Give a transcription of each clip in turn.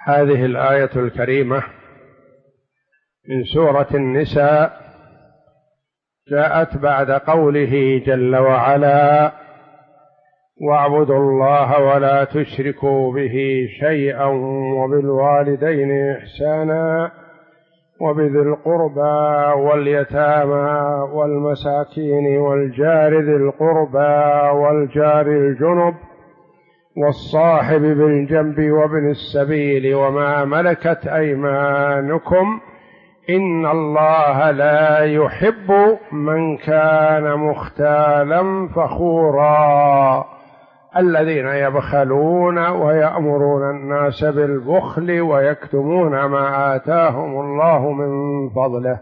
هذه الآية الكريمة من سورة النساء جاءت بعد قوله جل وعلا: واعبدوا الله ولا تشركوا به شيئا وبالوالدين إحسانا وبذي القربى واليتامى والمساكين والجار ذي القربى والجار الجنب والصاحب بالجنب وابن السبيل وما ملكت أيمانكم إن الله لا يحب من كان مختالا فخورا الذين يبخلون ويأمرون الناس بالبخل ويكتمون ما آتاهم الله من فضله.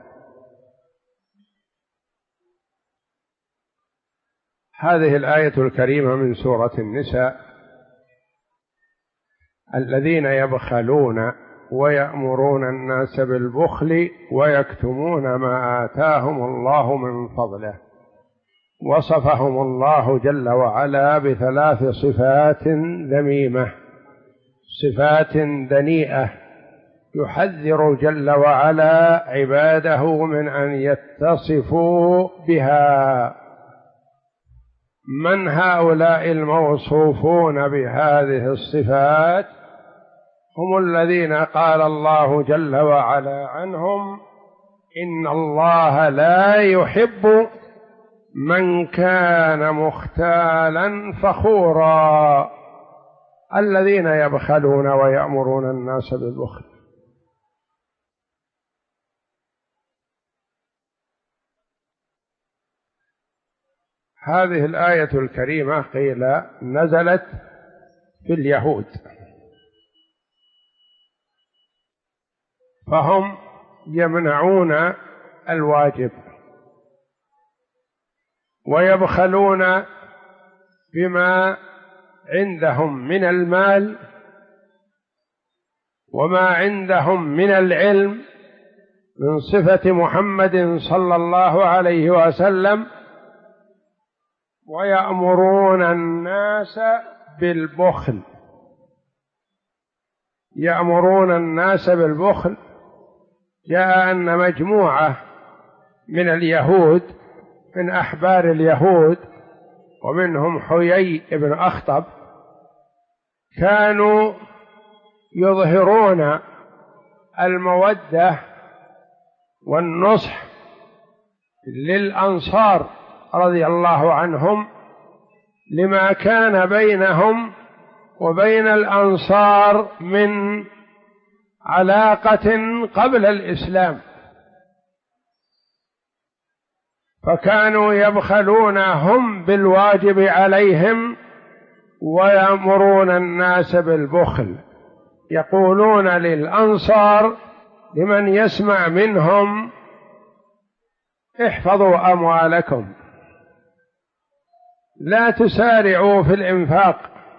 هذه الآية الكريمة من سورة النساء: الذين يبخلون ويأمرون الناس بالبخل ويكتمون ما آتاهم الله من فضله. وصفهم الله جل وعلا بثلاث صفات ذميمة، صفات دنيئة، يحذر جل وعلا عباده من أن يتصفوا بها. من هؤلاء الموصوفون بهذه الصفات؟ هم الذين قال الله جل وعلا عنهم: إن الله لا يحب من كان مختالا فخورا الذين يبخلون ويأمرون الناس بالبخل. هذه الآية الكريمة قيل نزلت في اليهود، فهم يمنعون الواجب ويبخلون بما عندهم من المال وما عندهم من العلم من صفة محمد صلى الله عليه وسلم، ويأمرون الناس بالبخل. يأمرون الناس بالبخل. جاء أن مجموعة من اليهود من أحبار اليهود ومنهم حيي بن أخطب كانوا يظهرون المودة والنصح للأنصار رضي الله عنهم لما كان بينهم وبين الأنصار من علاقة قبل الإسلام، فكانوا يبخلون هم بالواجب عليهم ويأمرون الناس بالبخل. يقولون للأنصار لمن يسمع منهم: احفظوا أموالكم، لا تسارعوا في الإنفاق،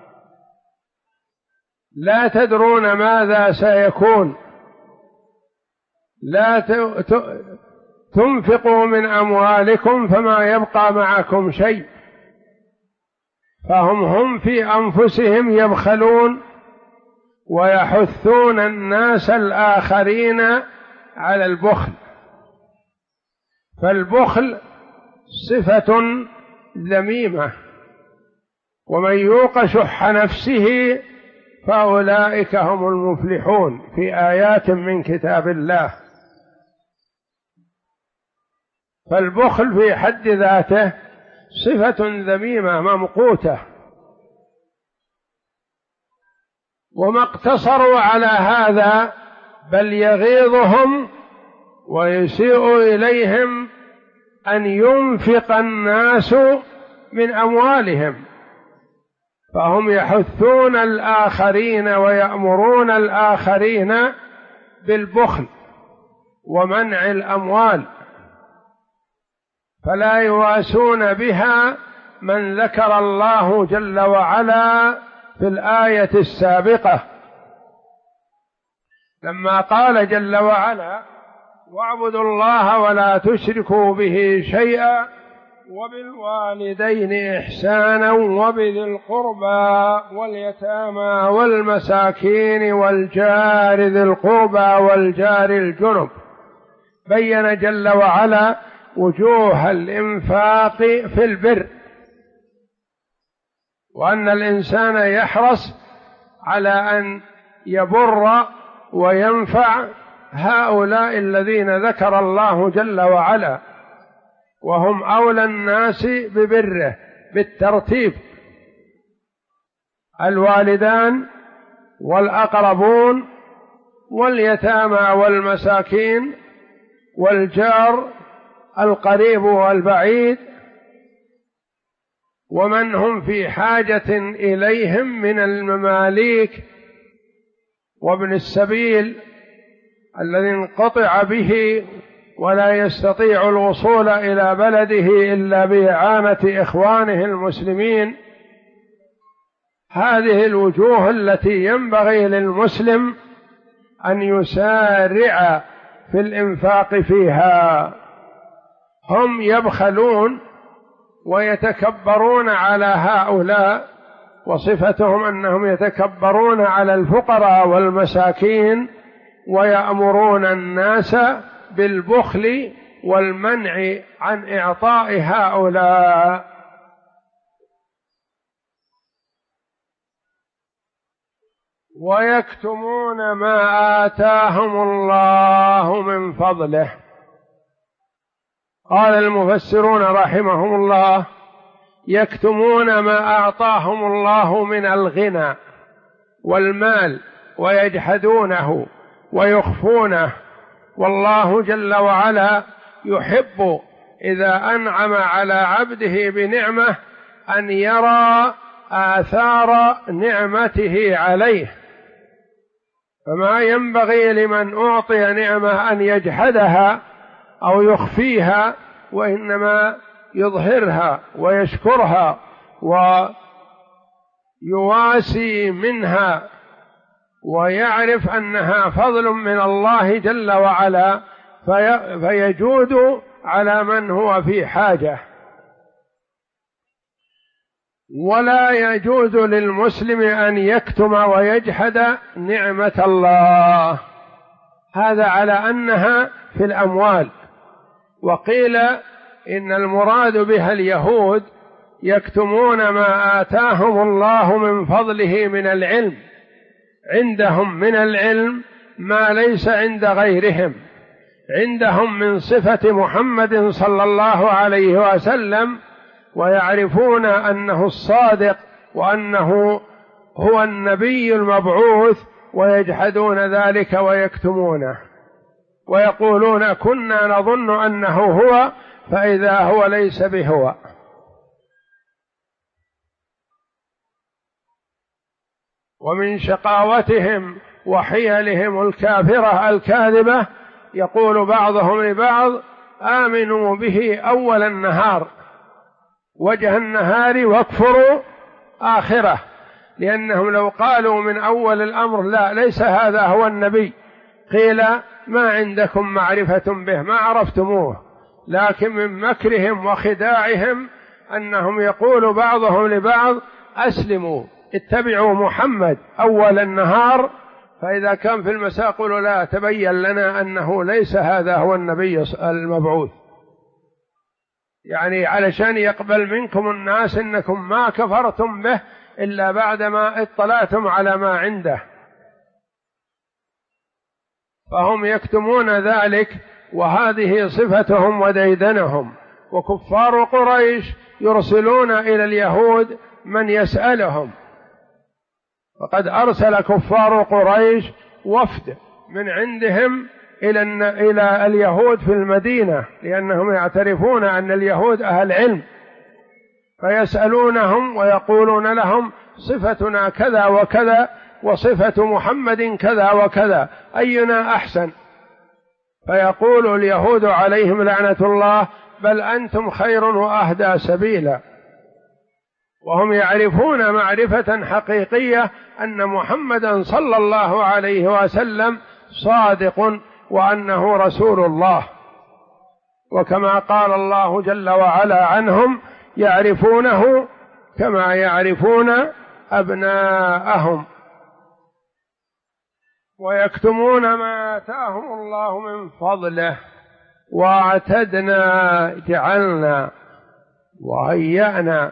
لا تدرون ماذا سيكون، لا تنفقوا من أموالكم فما يبقى معكم شيء. فهم في أنفسهم يبخلون ويحثون الناس الآخرين على البخل. فالبخل صفة ذميمة، ومن يوق شح نفسه فأولئك هم المفلحون في آيات من كتاب الله. فالبخل في حد ذاته صفة ذميمة ممقوتة، وما اقتصروا على هذا بل يغيظهم ويسيء إليهم أن ينفق الناس من أموالهم، فهم يحثون الآخرين ويأمرون الآخرين بالبخل ومنع الأموال، فلا يواسون بها من ذكر الله جل وعلا في الآية السابقة لما قال جل وعلا: واعبدوا الله ولا تشركوا به شيئا وبالوالدين إحسانا وبذي القربى واليتامى والمساكين والجار ذي القربى والجار الجنب. بين جل وعلا وجوه الإنفاق في البر، وأن الإنسان يحرص على أن يبر وينفع هؤلاء الذين ذكر الله جل وعلا، وهم أولى الناس ببره بالترتيب: الوالدان والأقربون واليتامى والمساكين والجار القريب والبعيد، ومن هم في حاجة إليهم من المماليك وابن السبيل الذي انقطع به ولا يستطيع الوصول إلى بلده إلا بإعانة إخوانه المسلمين. هذه الوجوه التي ينبغي للمسلم أن يسارع في الإنفاق فيها. هم يبخلون ويتكبرون على هؤلاء، وصفتهم أنهم يتكبرون على الفقراء والمساكين ويأمرون الناس بالبخل والمنع عن إعطاء هؤلاء. ويكتمون ما آتاهم الله من فضله. قال المفسرون رحمهم الله: يكتمون ما أعطاهم الله من الغنى والمال ويجحدونه ويخفونه، والله جل وعلا يحب إذا أنعم على عبده بنعمة أن يرى آثار نعمته عليه، فما ينبغي لمن أعطي نعمة أن يجحدها أو يخفيها، وإنما يظهرها ويشكرها ويواسي منها، ويعرف أنها فضل من الله جل وعلا، فيجود على من هو في حاجة. ولا يجوز للمسلم أن يكتم ويجحد نعمة الله، هذا على أنها في الأموال. وقيل إن المراد بها اليهود يكتمون ما آتاهم الله من فضله من العلم، عندهم من العلم ما ليس عند غيرهم، عندهم من صفة محمد صلى الله عليه وسلم، ويعرفون أنه الصادق وأنه هو النبي المبعوث، ويجحدون ذلك ويكتمونه، ويقولون كنا نظن أنه هو فإذا هو ليس بهو. ومن شقاوتهم وحيلهم الكافرة الكاذبة يقول بعضهم لبعض: آمنوا به أول النهار وجه النهار واكفروا آخره، لأنهم لو قالوا من أول الأمر لا ليس هذا هو النبي، قيل ما عندكم معرفة به ما عرفتموه. لكن من مكرهم وخداعهم أنهم يقول بعضهم لبعض: أسلموا اتبعوا محمد أول النهار، فإذا كان في المساء قولوا لا تبين لنا أنه ليس هذا هو النبي المبعوث، يعني علشان يقبل منكم الناس إنكم ما كفرتم به إلا بعدما اطلعتم على ما عنده. فهم يكتمون ذلك، وهذه صفتهم وديدنهم. وكفار قريش يرسلون إلى اليهود من يسألهم، وقد أرسل كفار قريش وفد من عندهم إلى اليهود في المدينة، لأنهم يعترفون أن اليهود أهل علم، فيسألونهم ويقولون لهم: صفتنا كذا وكذا وصفة محمد كذا وكذا، أينا أحسن؟ فيقول اليهود عليهم لعنة الله: بل أنتم خير وأهدى سبيلا. وهم يعرفون معرفة حقيقية أن محمدا صلى الله عليه وسلم صادق وأنه رسول الله. وكما قال الله جل وعلا عنهم: يعرفونه كما يعرفون أبناءهم ويكتمون ما آتاهم الله من فضله واعتدنا جعلنا وهيأنا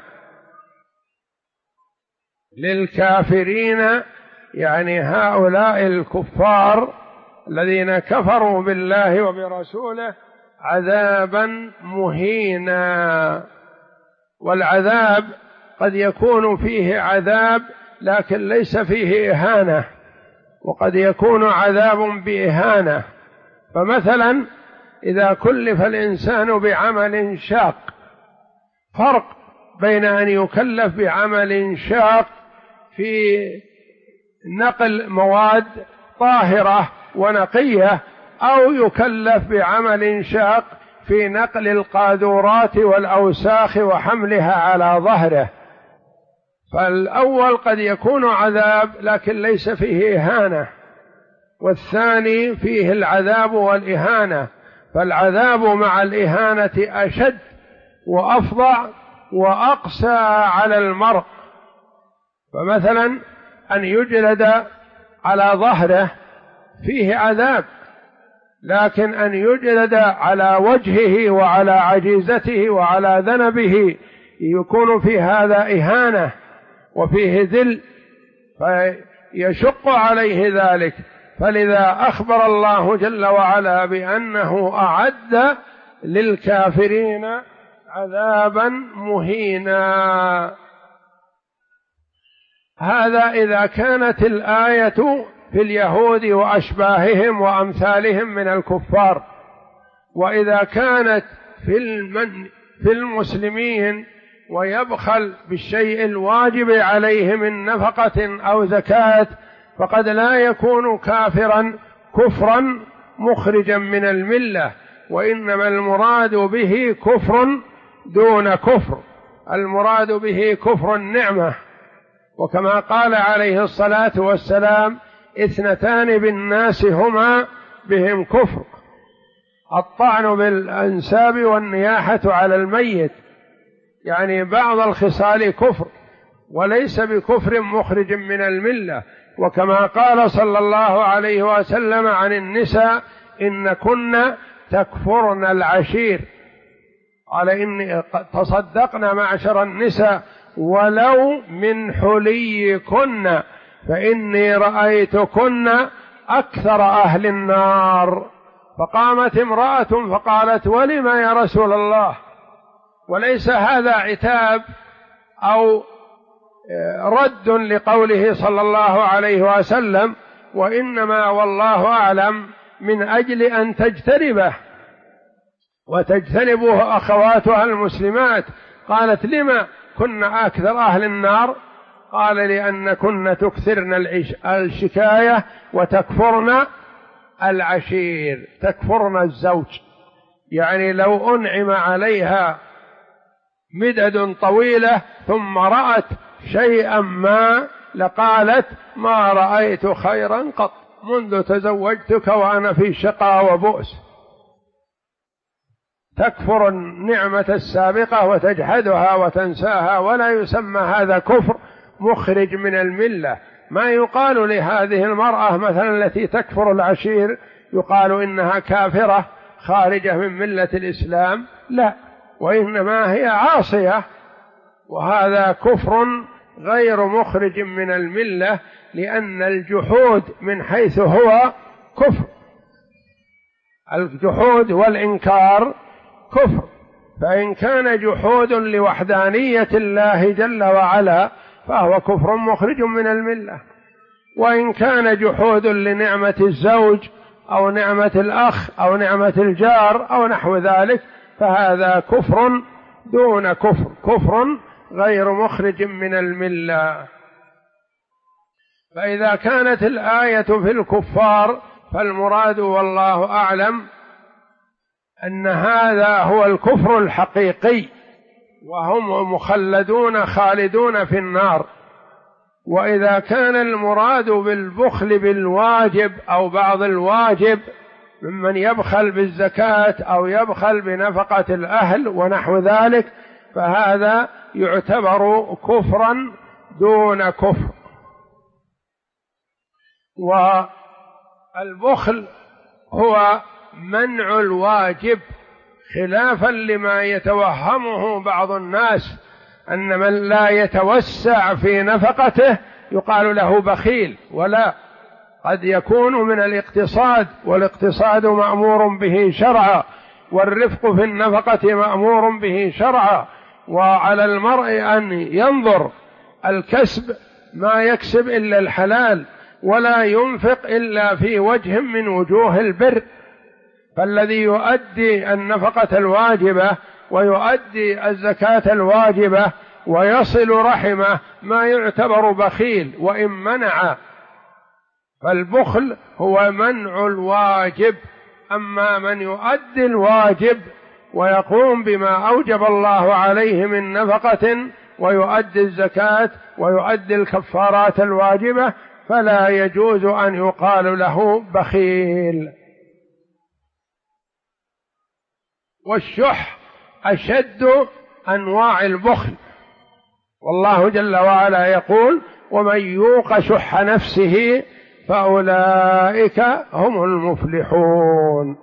للكافرين، يعني هؤلاء الكفار الذين كفروا بالله وبرسوله، عذابا مهينا. والعذاب قد يكون فيه عذاب لكن ليس فيه إهانة، وقد يكون عذاب بإهانة. فمثلا إذا كلف الإنسان بعمل شاق، فرق بين أن يكلف بعمل شاق في نقل مواد طاهرة ونقية، أو يكلف بعمل شاق في نقل القاذورات والأوساخ وحملها على ظهره. فالأول قد يكون عذاب لكن ليس فيه إهانة، والثاني فيه العذاب والإهانة، فالعذاب مع الإهانة أشد وأفظع وأقسى على المرء. فمثلا أن يجلد على ظهره فيه عذاب، لكن أن يجلد على وجهه وعلى عجيزته وعلى ذنبه يكون في هذا إهانة وفيه ذل، فيشق عليه ذلك. فلذا أخبر الله جل وعلا بأنه أعد للكافرين عذابا مهينا. هذا إذا كانت الآية في اليهود وأشباههم وأمثالهم من الكفار. وإذا كانت في المسلمين ويبخل بالشيء الواجب عليه من نفقة أو زكاة، فقد لا يكون كافرا كفرا مخرجا من الملة، وإنما المراد به كفر دون كفر، المراد به كفر النعمة. وكما قال عليه الصلاة والسلام: 2 بالناس هما بهم كفر: الطعن بالأنساب والنياحة على الميت، يعني بعض الخصال كفر وليس بكفر مخرج من الملة. وكما قال صلى الله عليه وسلم عن النساء: إن كن تكفرن العشير، على إن تصدقن معشر النساء ولو من حليكن فإني رأيتكن أكثر أهل النار. فقامت امرأة فقالت: ولم يا رسول الله؟ وليس هذا عتاب أو رد لقوله صلى الله عليه وسلم، وإنما والله أعلم من أجل أن تجتنبه وتجتنبه أخواتها المسلمات. قالت: لما كنا أكثر أهل النار؟ قال: لأن كنا تكثرن الشكاية وتكفرن العشير، تكفرن الزوج. يعني لو أنعم عليها مدد طويلة ثم رأت شيئا ما لقالت: ما رأيت خيرا قط منذ تزوجتك وأنا في شقاء وبؤس. تكفر النعمة السابقة وتجحدها وتنساها، ولا يسمى هذا كفر مخرج من الملة. ما يقال لهذه المرأة مثلا التي تكفر العشير يقال إنها كافرة خارجة من ملة الإسلام، لا، وإنما هي عاصية، وهذا كفر غير مخرج من الملة، لأن الجحود من حيث هو كفر، الجحود والإنكار كفر. فإن كان جحود لوحدانية الله جل وعلا فهو كفر مخرج من الملة، وإن كان جحود لنعمة الزوج أو نعمة الأخ أو نعمة الجار أو نحو ذلك فهذا كفر دون كفر، كفر غير مخرج من الملة. فإذا كانت الآية في الكفار فالمراد والله أعلم أن هذا هو الكفر الحقيقي، وهم مخلدون خالدون في النار. وإذا كان المراد بالبخل بالواجب أو بعض الواجب ممن يبخل بالزكاة أو يبخل بنفقة الأهل ونحو ذلك، فهذا يعتبر كفرا دون كفر. والبخل هو منع الواجب، خلافا لما يتوهمه بعض الناس أن من لا يتوسع في نفقته يقال له بخيل، ولا، قد يكون من الاقتصاد، والاقتصاد مأمور به شرعا، والرفق في النفقة مأمور به شرعا، وعلى المرء أن ينظر الكسب ما يكسب إلا الحلال، ولا ينفق إلا في وجه من وجوه البر. فالذي يؤدي النفقة الواجبة ويؤدي الزكاة الواجبة ويصل رحمه ما يعتبر بخيل وإن منع. فالبخل هو منع الواجب. أما من يؤدي الواجب ويقوم بما أوجب الله عليه من نفقة ويؤدي الزكاة ويؤدي الكفارات الواجبة فلا يجوز أن يقال له بخيل. والشح أشد أنواع البخل، والله جل وعلا يقول: ومن يوق شح نفسه فأولئك هم المفلحون.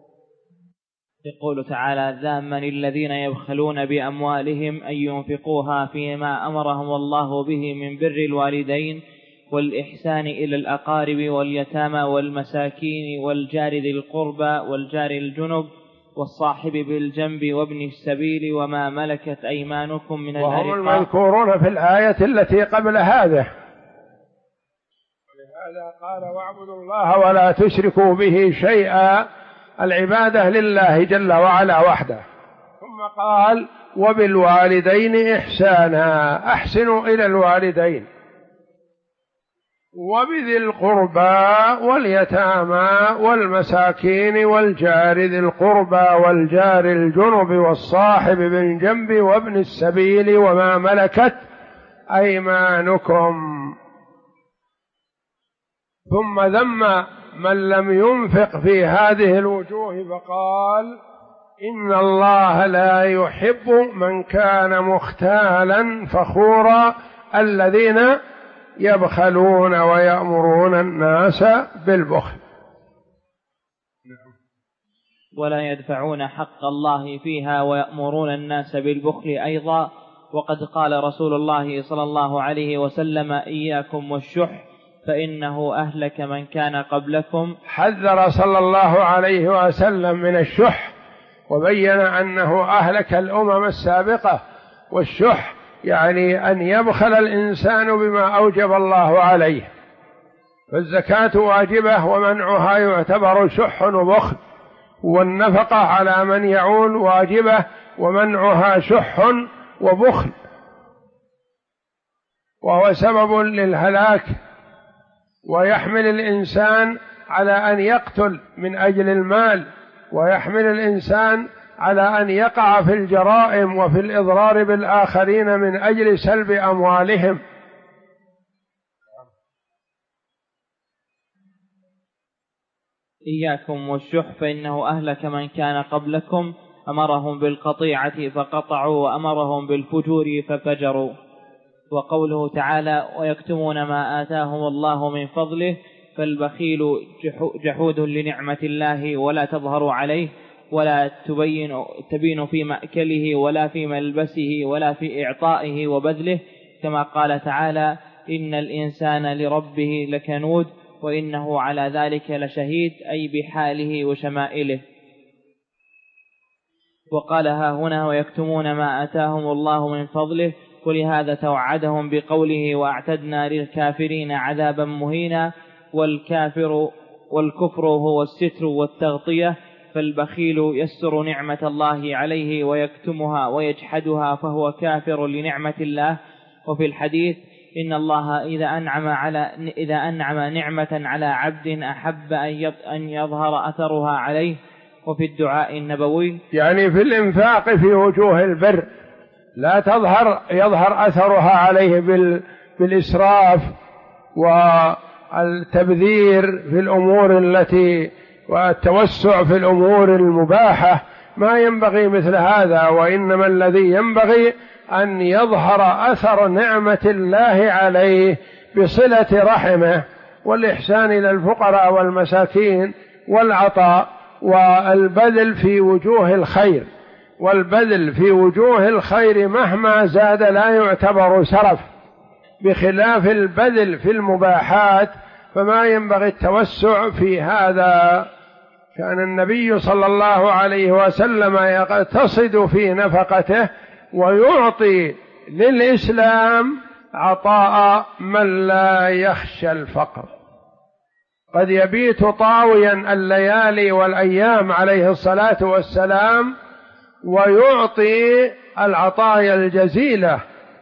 يقول تعالى: ذاما الذين يبخلون بأموالهم أن ينفقوها فيما أمرهم الله به من بر الوالدين والإحسان إلى الأقارب واليتامى والمساكين والجار ذي القربى والجار الجنب والصاحب بالجنب وابن السبيل وما ملكت أيمانكم من الأرقاء. وهم المذكورون في الآية التي قبل هذا. ولهذا قال: واعبدوا الله ولا تشركوا به شيئا، العبادة لله جل وعلا وحده. ثم قال: وبالوالدين إحسانا، أحسنوا إلى الوالدين، وبذي القربى واليتامى والمساكين والجار ذي القربى والجار الجنب والصاحب بالجنب وابن السبيل وما ملكت أيمانكم. ثم ذم من لم ينفق في هذه الوجوه فقال: إن الله لا يحب من كان مختالا فخورا الذين يبخلون ويأمرون الناس بالبخل. ولا يدفعون حق الله فيها ويأمرون الناس بالبخل أيضا. وقد قال رسول الله صلى الله عليه وسلم: إياكم والشح فإنه أهلك من كان قبلكم. حذر صلى الله عليه وسلم من الشح، وبين أنه أهلك الأمم السابقة. والشح يعني أن يبخل الإنسان بما أوجب الله عليه، فالزكاة واجبة ومنعها يعتبر شح وبخل، والنفقة على من يعول واجبة ومنعها شح وبخل، وهو سبب للهلاك. ويحمل الإنسان على أن يقتل من أجل المال، ويحمل الإنسان على أن يقع في الجرائم وفي الإضرار بالآخرين من أجل سلب أموالهم. إياكم والشح فإنه أهلك من كان قبلكم، أمرهم بالقطيعة فقطعوا وأمرهم بالفجور ففجروا. وقوله تعالى: ويكتمون ما آتاهم الله من فضله، فالبخيل جحود لنعمة الله ولا تظهر عليه، ولا تبين في مأكله ولا في ملبسه ولا في إعطائه وبذله، كما قال تعالى: إن الإنسان لربه لكنود وإنه على ذلك لشهيد، أي بحاله وشمائله. وقالها هنا: ويكتمون ما آتاهم الله من فضله، ولهذا توعدهم بقوله: وأعتدنا للكافرين عذابا مهينا. والكفر هو الستر والتغطية، فالبخيل يستر نعمة الله عليه ويكتمها ويجحدها فهو كافر لنعمة الله. وفي الحديث: إن الله إذا أنعم نعمة على عبد أحب أن يظهر أثرها عليه. وفي الدعاء النبوي يعني في الإنفاق في وجوه البر لا يظهر أثرها عليه بالإسراف والتبذير في الأمور التي والتوسع في الأمور المباحة، ما ينبغي مثل هذا، وإنما الذي ينبغي أن يظهر أثر نعمة الله عليه بصلة رحمه والإحسان إلى الفقراء والمساكين والعطاء والبذل في وجوه الخير، والبذل في وجوه الخير مهما زاد لا يعتبر سرف، بخلاف البذل في المباحات فما ينبغي التوسع في هذا. كان النبي صلى الله عليه وسلم يقتصد في نفقته ويعطي للإسلام عطاء من لا يخشى الفقر، قد يبيت طاويا الليالي والأيام عليه الصلاة والسلام ويعطي العطايا الجزيلة.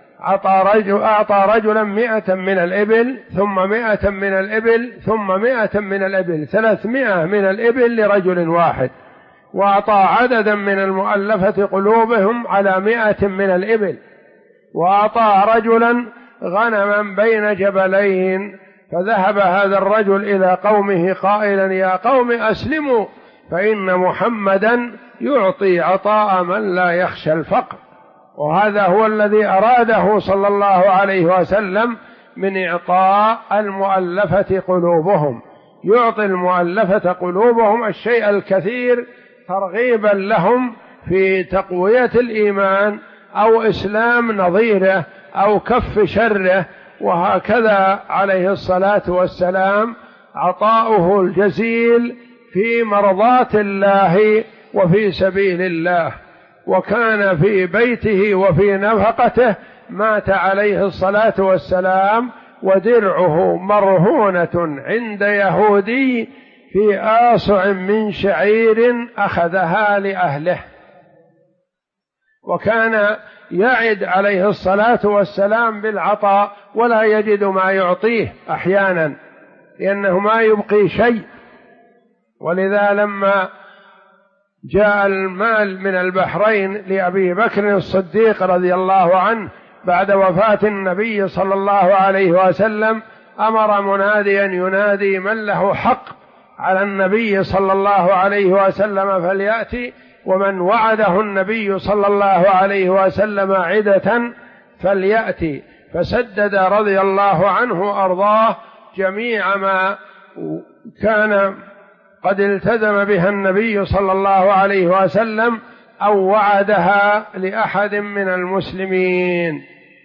أعطى رجلا 100 من الإبل، ثم 100 من الإبل، ثم 100 من الإبل، 300 من الإبل لرجل واحد، وأعطى عددا من المؤلفة قلوبهم على 100 من الإبل، وأعطى رجلا غنما بين جبلين، فذهب هذا الرجل إلى قومه قائلا: يا قوم أسلموا فإن محمدا يعطي عطاء من لا يخشى الفقر. وهذا هو الذي أراده صلى الله عليه وسلم من إعطاء المؤلفة قلوبهم، يعطي المؤلفة قلوبهم الشيء الكثير ترغيبا لهم في تقوية الإيمان أو إسلام نظيره أو كف شره. وهكذا عليه الصلاة والسلام عطاؤه الجزيل في مرضاة الله وفي سبيل الله. وكان في بيته وفي نفقته مات عليه الصلاة والسلام ودرعه مرهونة عند يهودي في آصع من شعير أخذها لأهله. وكان يعد عليه الصلاة والسلام بالعطاء ولا يجد ما يعطيه أحيانا، لأنه ما يبقي شيء. ولذا لما جاء المال من البحرين لأبي بكر الصديق رضي الله عنه بعد وفاة النبي صلى الله عليه وسلم، أمر مناديا ينادي من له حق على النبي صلى الله عليه وسلم فليأتي، ومن وعده النبي صلى الله عليه وسلم عدة فليأتي. فسدد رضي الله عنه أرضاه جميع ما كان قد التزم بها النبي صلى الله عليه وسلم أو وعدها لأحد من المسلمين.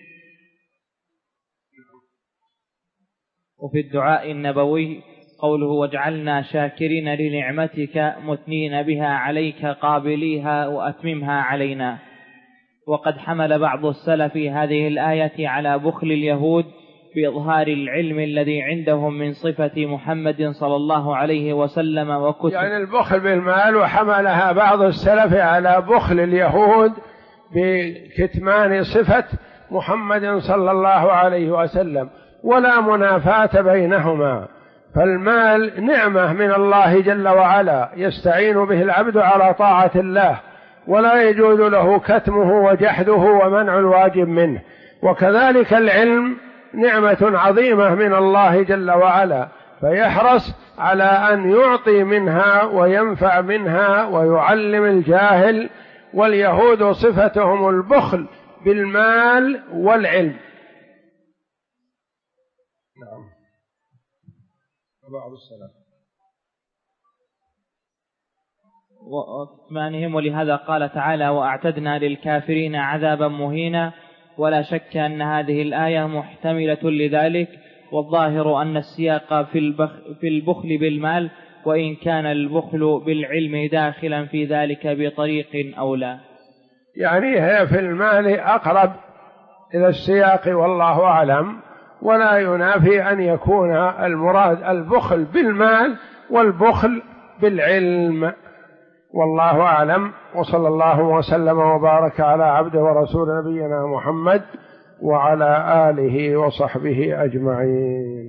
وفي الدعاء النبوي قوله: واجعلنا شاكرين لنعمتك مثنين بها عليك قابليها وأتممها علينا. وقد حمل بعض السلف هذه الآية على بخل اليهود بإظهار العلم الذي عندهم من صفة محمد صلى الله عليه وسلم وكتب، يعني البخل بالمال، وحملها بعض السلف على بخل اليهود بكتمان صفة محمد صلى الله عليه وسلم، ولا منافاة بينهما. فالمال نعمة من الله جل وعلا يستعين به العبد على طاعة الله، ولا يجوز له كتمه وجحده ومنع الواجب منه. وكذلك العلم نعمة عظيمة من الله جل وعلا، فيحرص على أن يعطي منها وينفع منها ويعلم الجاهل. واليهود صفتهم البخل بالمال والعلم. نعم. بعض السلام وكتمانهم. ولهذا قال تعالى: وأعتدنا للكافرين عذابا مهينا. ولا شك أن هذه الآية محتملة لذلك، والظاهر أن السياق في البخل بالمال، وإن كان البخل بالعلم داخلا في ذلك بطريق أو لا. يعني هي في المال أقرب إلى السياق والله أعلم، ولا ينافي أن يكون المراد البخل بالمال والبخل بالعلم، والله أعلم. وصلى الله وسلم وبارك على عبده ورسول نبينا محمد وعلى آله وصحبه أجمعين.